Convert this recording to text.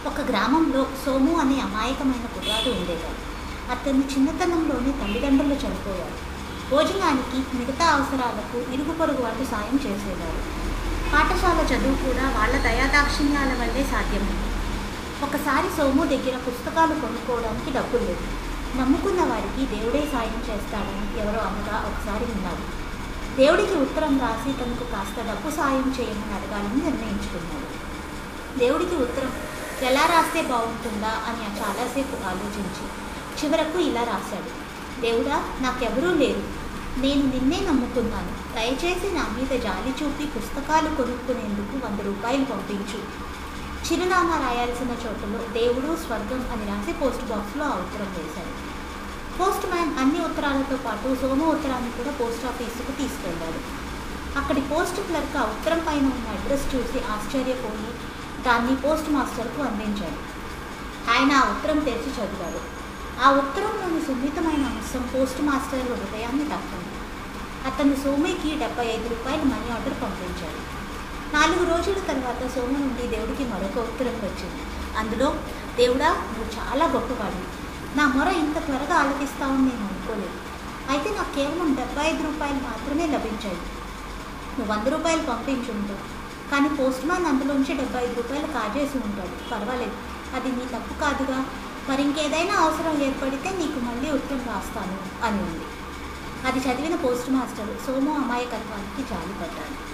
ఒక గ్రామంలో సోము అనే అమాయకమైన కుర్రాడు ఉండేవాడు. అతని చిన్నతనంలోనే తల్లిదండ్రులు చనిపోయారు. భోజనానికి, మిగతా అవసరాలకు ఇరుగు పొరుగు వాళ్ళు సాయం చేసేవారు. పాఠశాల చదువు కూడా వాళ్ళ దయాదాక్షిణ్యాల వల్లే సాధ్యమైంది. ఒకసారి సోము దగ్గర పుస్తకాలు కొనుక్కోవడానికి డబ్బులు లేవు. నమ్ముకున్న వారికి దేవుడే సాయం చేస్తాడని ఎవరో అనగా ఒకసారి విన్నాడు. దేవుడికి ఉత్తరం రాసి తనకు కాస్త డబ్బు సాయం చేయమని అడగాలని నిర్ణయించుకున్నాడు. దేవుడికి ఉత్తరం ఎలా రాస్తే బాగుంటుందా అని చాలాసేపు ఆలోచించి చివరకు ఇలా రాశాడు: దేవుడా, నాకెవరూ లేరు. నేను నిన్నే నమ్ముకున్నాను. దయచేసి నా మీద జాలి చూపి పుస్తకాలు కొనుక్కునేందుకు 100 రూపాయలు పంపించు. చిరునామా రాయాల్సిన చోటులో దేవుడు, స్వర్గం అని రాసి పోస్ట్ బాక్స్లో ఆ ఉత్తరం వేశాడు. పోస్ట్ మ్యాన్ అన్ని ఉత్తరాలతో పాటు సోము ఉత్తరాన్ని కూడా పోస్ట్ ఆఫీసుకు తీసుకెళ్లాడు. అక్కడి పోస్ట్ క్లర్క్ ఆ ఉత్తరం పైన ఉన్న అడ్రస్ చూసి ఆశ్చర్యపోయి దాన్ని పోస్ట్ మాస్టర్కు అందించాడు. ఆయన ఆ ఉత్తరం తెరిచి చదివాడు. ఆ ఉత్తరంలోని సున్నితమైన అంశం పోస్ట్ మాస్టర్ హృదయాన్ని తాకింది. అతను సోముకి 75 రూపాయలు మనీ ఆర్డర్ పంపించాడు. 4 రోజుల తర్వాత సోము నుండి దేవుడికి మరొక ఉత్తరం వచ్చింది. అందులో: దేవుడా, నువ్వు చాలా గొప్పవాడివి. నా మొర ఇంత త్వరగా ఆలకిస్తావని నేను అనుకోలేదు. అయితే నాకు కేవలం 75 రూపాయలు మాత్రమే లభించాయి. నువ్వు 100 రూపాయలు పంపించుంటావు, కానీ పోస్ట్ మ్యాన్ అందులోంచి 75 రూపాయలు కాజేసి ఉంటాడు. పర్వాలేదు, అది నీ తప్పు కాదుగా. మరి ఇంకేదైనా అవసరం ఏర్పడితే నీకు మళ్ళీ ఉత్తరం రాస్తాను అని ఉంది. అది చదివిన పోస్ట్ మాస్టర్ సోము అమాయకత్వానికి జాలిపడ్డాడు.